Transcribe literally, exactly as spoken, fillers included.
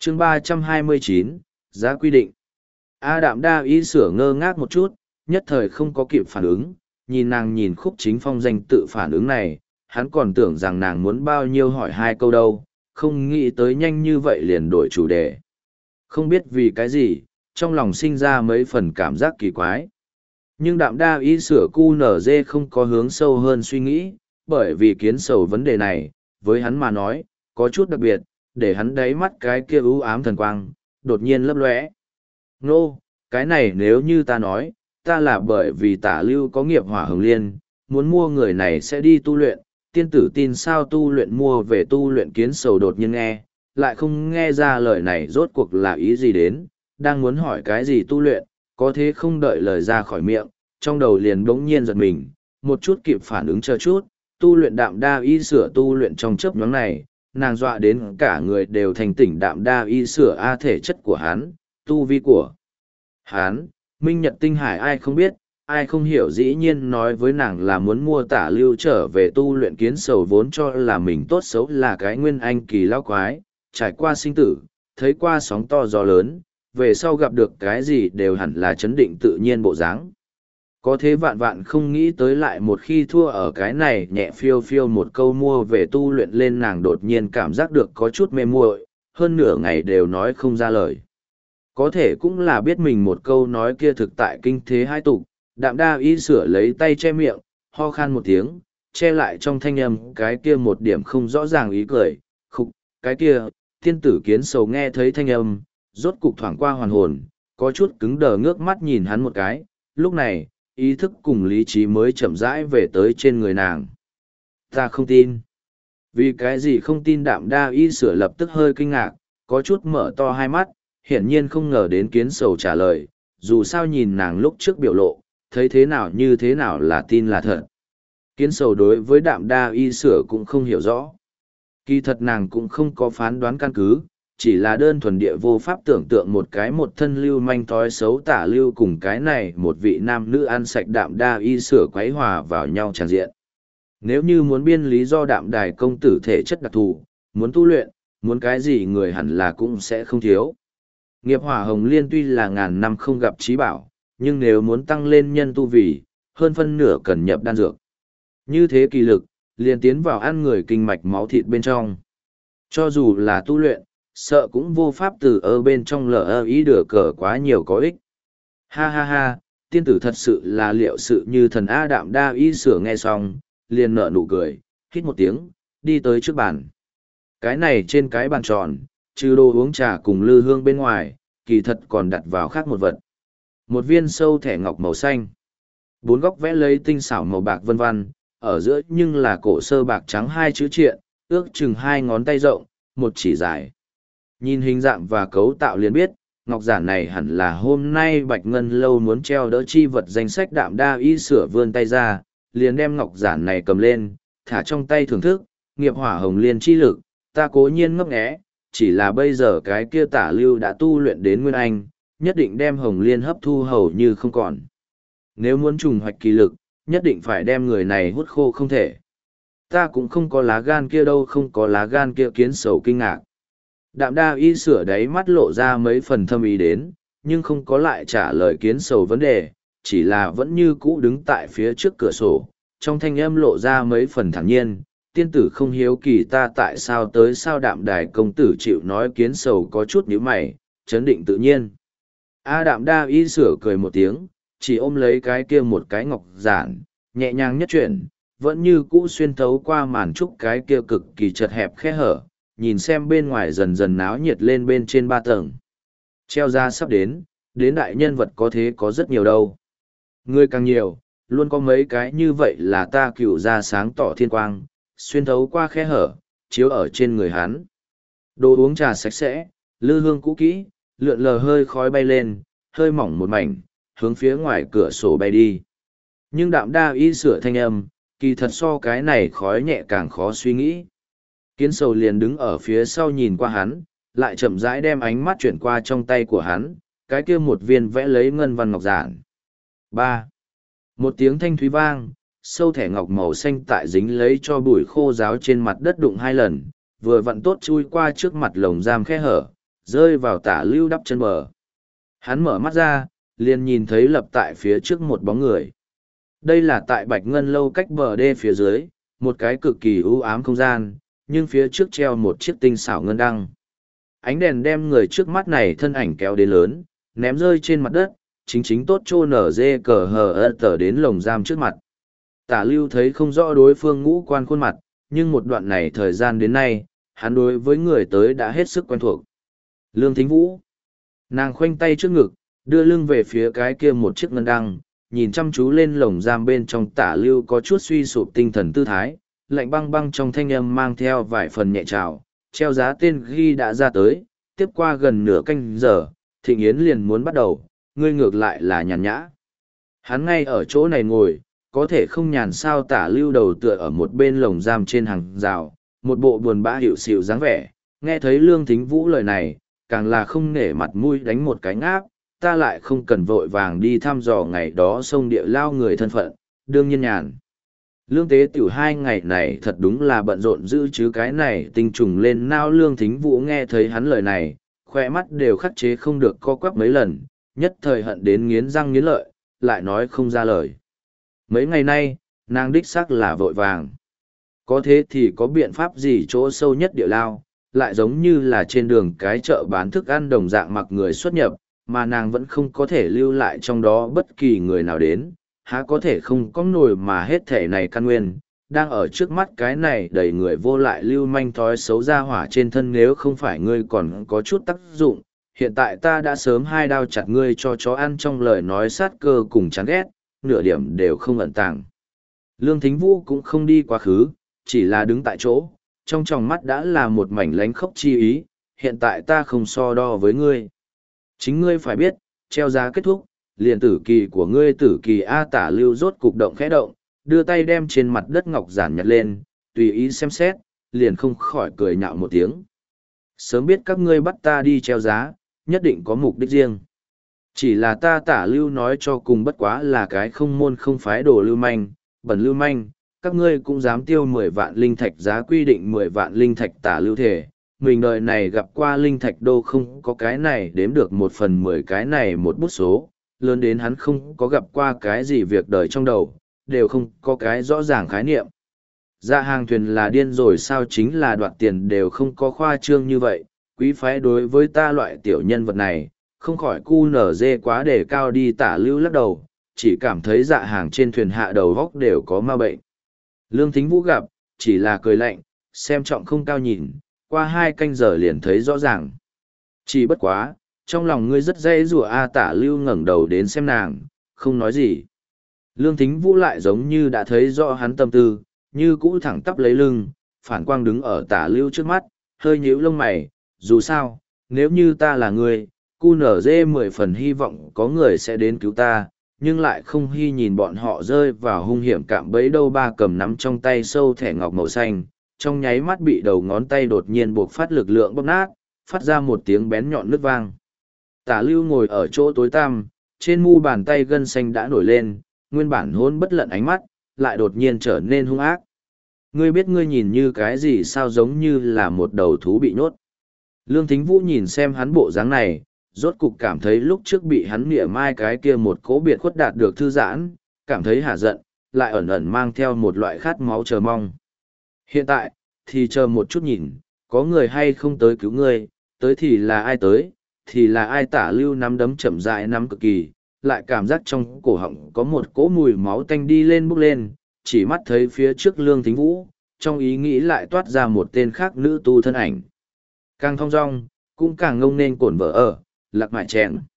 chương ba trăm hai mươi chín, giá quy định. A Đạm Đa Y sửa ngơ ngác một chút, nhất thời không có kịp phản ứng, nhìn nàng nhìn Khúc Chính Phong danh tự phản ứng này, hắn còn tưởng rằng nàng muốn bao nhiêu hỏi hai câu đâu, không nghĩ tới nhanh như vậy liền đổi chủ đề. Không biết vì cái gì, trong lòng sinh ra mấy phần cảm giác kỳ quái. Nhưng Đạm Đa Y sửa cu nở dê không có hướng sâu hơn suy nghĩ, bởi vì kiến sầu vấn đề này, với hắn mà nói, có chút đặc biệt, để hắn đáy mắt cái kia u ám thần quang, đột nhiên lấp lóe. Nô, cái này nếu như ta nói, ta là bởi vì tả lưu có nghiệp hỏa hồng liên, muốn mua người này sẽ đi tu luyện, tiên tử tin sao tu luyện mua về tu luyện kiến sầu đột nhiên nghe, lại không nghe ra lời này rốt cuộc là ý gì đến, đang muốn hỏi cái gì tu luyện, có thế không đợi lời ra khỏi miệng, trong đầu liền bỗng nhiên giật mình, một chút kịp phản ứng chờ chút, tu luyện Đạm Đa Y sửa tu luyện trong chớp nhoáng này, nàng dọa đến cả người đều thành tỉnh. Đạm Đa Y sửa a thể chất của hắn, tu vi của hắn, minh nhật tinh hải ai không biết, ai không hiểu, dĩ nhiên nói với nàng là muốn mua tả lưu trở về tu luyện kiến sầu vốn cho là mình tốt xấu là cái nguyên anh kỳ lao quái, trải qua sinh tử, thấy qua sóng to gió lớn, về sau gặp được cái gì đều hẳn là chấn định tự nhiên bộ dáng. Có thế vạn vạn không nghĩ tới lại một khi thua ở cái này nhẹ phiêu phiêu một câu mua về tu luyện lên, nàng đột nhiên cảm giác được có chút mê muội, hơn nửa ngày đều nói không ra lời. Có thể cũng là biết mình một câu nói kia thực tại kinh thế hai tục, Đạm Đa Y sửa lấy tay che miệng, ho khan một tiếng, che lại trong thanh âm cái kia một điểm không rõ ràng ý cười, khục, cái kia, thiên tử kiến sầu nghe thấy thanh âm, rốt cục thoảng qua hoàn hồn, có chút cứng đờ ngước mắt nhìn hắn một cái, lúc này, ý thức cùng lý trí mới chậm rãi về tới trên người nàng. Ta không tin. Vì cái gì không tin? Đạm Đa Y sửa lập tức hơi kinh ngạc, có chút mở to hai mắt, hiển nhiên không ngờ đến kiến sầu trả lời, dù sao nhìn nàng lúc trước biểu lộ, thấy thế nào như thế nào là tin là thật. Kiến sầu đối với Đạm Đa Y sửa cũng không hiểu rõ. Kỳ thật nàng cũng không có phán đoán căn cứ, chỉ là đơn thuần địa vô pháp tưởng tượng một cái một thân lưu manh thói xấu tả lưu cùng cái này một vị nam nữ ăn sạch Đạm Đa Y sửa quấy hòa vào nhau tràn diện. Nếu như muốn biên lý do Đạm Đài công tử thể chất đặc thù, muốn tu luyện, muốn cái gì người hẳn là cũng sẽ không thiếu. Nghiệp hỏa hồng liên tuy là ngàn năm không gặp trí bảo, nhưng nếu muốn tăng lên nhân tu vì, hơn phân nửa cần nhập đan dược. Như thế kỳ lực, liền tiến vào ăn người kinh mạch máu thịt bên trong. Cho dù là tu luyện, sợ cũng vô pháp từ ở bên trong lỡ ơ ý được cờ quá nhiều có ích. Ha ha ha, tiên tử thật sự là liệu sự như thần. A Đạm Đa Y sửa nghe xong, liền nở nụ cười, hít một tiếng, đi tới trước bàn. Cái này trên cái bàn tròn, trừ đồ uống trà cùng lư hương bên ngoài, kỳ thật còn đặt vào khác một vật. Một viên sâu thẻ ngọc màu xanh. Bốn góc vẽ lấy tinh xảo màu bạc vân vân, ở giữa nhưng là cổ sơ bạc trắng hai chữ triện, ước chừng hai ngón tay rộng, một chỉ dài. Nhìn hình dạng và cấu tạo liền biết, ngọc giản này hẳn là hôm nay Bạch Ngân Lâu muốn treo đỡ chi vật danh sách. Đạm Đa Y sửa vươn tay ra, liền đem ngọc giản này cầm lên, thả trong tay thưởng thức, nghiệp hỏa hồng liên chi lực, ta cố nhiên ngấp nghé, chỉ là bây giờ cái kia tả lưu đã tu luyện đến Nguyên Anh, nhất định đem hồng liên hấp thu hầu như không còn. Nếu muốn trùng hoạch kỳ lực, nhất định phải đem người này hút khô không thể. Ta cũng không có lá gan kia đâu. Không có lá gan kia. Kiến sầu kinh ngạc. Đạm Đa Y sửa đáy mắt lộ ra mấy phần thâm ý đến, nhưng không có lại trả lời kiến sầu vấn đề, chỉ là vẫn như cũ đứng tại phía trước cửa sổ, trong thanh âm lộ ra mấy phần thản nhiên. Tiên tử không hiếu kỳ ta tại sao tới sao? Đạm Đài công tử chịu nói. Kiến sầu có chút nhíu mày, chấn định tự nhiên. A Đạm Đa Y sửa cười một tiếng, chỉ ôm lấy cái kia một cái ngọc giản, nhẹ nhàng nhất chuyển, vẫn như cũ xuyên thấu qua màn trúc cái kia cực kỳ chật hẹp khe hở, nhìn xem bên ngoài dần dần náo nhiệt lên bên trên ba tầng. Treo ra sắp đến, đến đại nhân vật có thế có rất nhiều đâu. Người càng nhiều, luôn có mấy cái như vậy là ta cựu ra sáng tỏ thiên quang, xuyên thấu qua khe hở, chiếu ở trên người hắn. Đồ uống trà sạch sẽ, lư hương cũ kỹ, lượn lờ hơi khói bay lên, hơi mỏng một mảnh, hướng phía ngoài cửa sổ bay đi. Nhưng Đạm Đa Y sửa thanh âm, kỳ thật so cái này khói nhẹ càng khó suy nghĩ. Kiến sầu liền đứng ở phía sau nhìn qua hắn, lại chậm rãi đem ánh mắt chuyển qua trong tay của hắn, cái kia một viên vẽ lấy ngân văn ngọc giản. Ba. Một tiếng thanh thúy vang, sâu thẻ ngọc màu xanh tại dính lấy cho bụi khô ráo trên mặt đất đụng hai lần, vừa vặn tốt chui qua trước mặt lồng giam khe hở, rơi vào tả lưu đắp chân bờ. Hắn mở mắt ra, liền nhìn thấy lập tại phía trước một bóng người. Đây là tại Bạch Ngân lâu cách bờ đê phía dưới, một cái cực kỳ u ám không gian, nhưng phía trước treo một chiếc tinh xảo ngân đăng. Ánh đèn đem người trước mắt này thân ảnh kéo đến lớn, ném rơi trên mặt đất, chính chính tốt trô nở dê cờ hờ ơ tờ đến lồng giam trước mặt. Tả lưu thấy không rõ đối phương ngũ quan khuôn mặt, nhưng một đoạn này thời gian đến nay, hắn đối với người tới đã hết sức quen thuộc. Lương Thính Vũ. Nàng khoanh tay trước ngực, đưa lưng về phía cái kia một chiếc ngân đăng, nhìn chăm chú lên lồng giam bên trong tả lưu có chút suy sụp tinh thần tư thái, lạnh băng băng trong thanh âm mang theo vài phần nhẹ trào, treo giá tên ghi đã ra tới, tiếp qua gần nửa canh giờ, Thịnh Yến liền muốn bắt đầu, ngươi ngược lại là nhàn nhã. Hắn ngay ở chỗ này ngồi, có thể không nhàn sao tả lưu đầu tựa ở một bên lồng giam trên hàng rào, một bộ buồn bã hiệu xịu dáng vẻ, nghe thấy Lương Thính Vũ lời này, càng là không nể mặt mũi đánh một cái ngáp, ta lại không cần vội vàng đi thăm dò ngày đó sông địa lao người thân phận, đương nhiên nhàn. Lương tế tiểu hai ngày này thật đúng là bận rộn giữ chứ cái này tinh trùng lên nao. Lương Thính Vũ nghe thấy hắn lời này, khoe mắt đều khắc chế không được co quắp mấy lần, nhất thời hận đến nghiến răng nghiến lợi, lại nói không ra lời. Mấy ngày nay, nàng đích xác là vội vàng. Có thế thì có biện pháp gì chỗ sâu nhất địa lao, lại giống như là trên đường cái chợ bán thức ăn đồng dạng mặc người xuất nhập, mà nàng vẫn không có thể lưu lại trong đó bất kỳ người nào đến, há có thể không có nổi mà hết thể này căn nguyên, đang ở trước mắt cái này đầy người vô lại lưu manh thói xấu ra hỏa trên thân, nếu không phải ngươi còn có chút tác dụng, hiện tại ta đã sớm hai đao chặt ngươi cho chó ăn. Trong lời nói sát cơ cùng chán ghét, nửa điểm đều không ẩn tàng. Lương Thính Vũ cũng không đi quá khứ, chỉ là đứng tại chỗ, trong tròng mắt đã là một mảnh lánh khóc chi ý, hiện tại ta không so đo với ngươi. Chính ngươi phải biết, treo giá kết thúc, liền tử kỳ của ngươi tử kỳ A. Tả lưu rốt cục động khẽ động, đưa tay đem trên mặt đất ngọc giản nhặt lên, tùy ý xem xét, liền không khỏi cười nhạo một tiếng. Sớm biết các ngươi bắt ta đi treo giá, nhất định có mục đích riêng. Chỉ là ta Tả lưu nói cho cùng bất quá là cái không môn không phái đồ lưu manh, bẩn lưu manh, các ngươi cũng dám tiêu mười vạn linh thạch, giá quy định mười vạn linh thạch Tả lưu thể. Mình đời này gặp qua linh thạch đô không có cái này đếm được một phần mười cái này một bút số, lớn đến hắn không có gặp qua cái gì việc đời trong đầu, đều không có cái rõ ràng khái niệm. Dạ hàng thuyền là điên rồi sao, chính là đoạt tiền đều không có khoa trương như vậy, quý phái đối với ta loại tiểu nhân vật này, không khỏi cu nở dê quá để cao đi. Tả lưu lắc đầu, chỉ cảm thấy dạ hàng trên thuyền hạ đầu góc đều có ma bệnh. Lương Thính Vũ gặp, chỉ là cười lạnh, xem trọng không cao nhìn, qua hai canh giờ liền thấy rõ ràng. Chỉ bất quá, trong lòng ngươi rất dễ rủa A. Tả lưu ngẩng đầu đến xem nàng, không nói gì. Lương Thính Vũ lại giống như đã thấy rõ hắn tâm tư, như cũ thẳng tắp lấy lưng, phản quang đứng ở Tả lưu trước mắt, hơi nhíu lông mày, dù sao, nếu như ta là ngươi, cu nở dê mười phần hy vọng có người sẽ đến cứu ta, nhưng lại không hy nhìn bọn họ rơi vào hung hiểm cạm bẫy đâu. Ba cầm nắm trong tay sâu thẻ ngọc màu xanh, trong nháy mắt bị đầu ngón tay đột nhiên buộc phát lực lượng bóp nát, phát ra một tiếng bén nhọn nứt vang. Tả lưu ngồi ở chỗ tối tăm, trên mu bàn tay gân xanh đã nổi lên, nguyên bản hôn bất lận ánh mắt, lại đột nhiên trở nên hung ác. Ngươi biết ngươi nhìn như cái gì sao, giống như là một đầu thú bị nhốt. Lương Thính Vũ nhìn xem hắn bộ dáng này, rốt cục cảm thấy lúc trước bị hắn mỉa mai cái kia một cố biệt khuất đạt được thư giãn, cảm thấy hả giận, lại ẩn ẩn mang theo một loại khát máu chờ mong. Hiện tại, thì chờ một chút nhìn, có người hay không tới cứu ngươi, tới thì là ai tới, thì là ai. Tả lưu nắm đấm chậm rãi nắm cực kỳ, lại cảm giác trong cổ họng có một cỗ mùi máu tanh đi lên bốc lên, chỉ mắt thấy phía trước Lương Thính Vũ, trong ý nghĩ lại toát ra một tên khác nữ tu thân ảnh. Càng thong dong, cũng càng ngông nên cổn vợ ở, lạc mại chèn.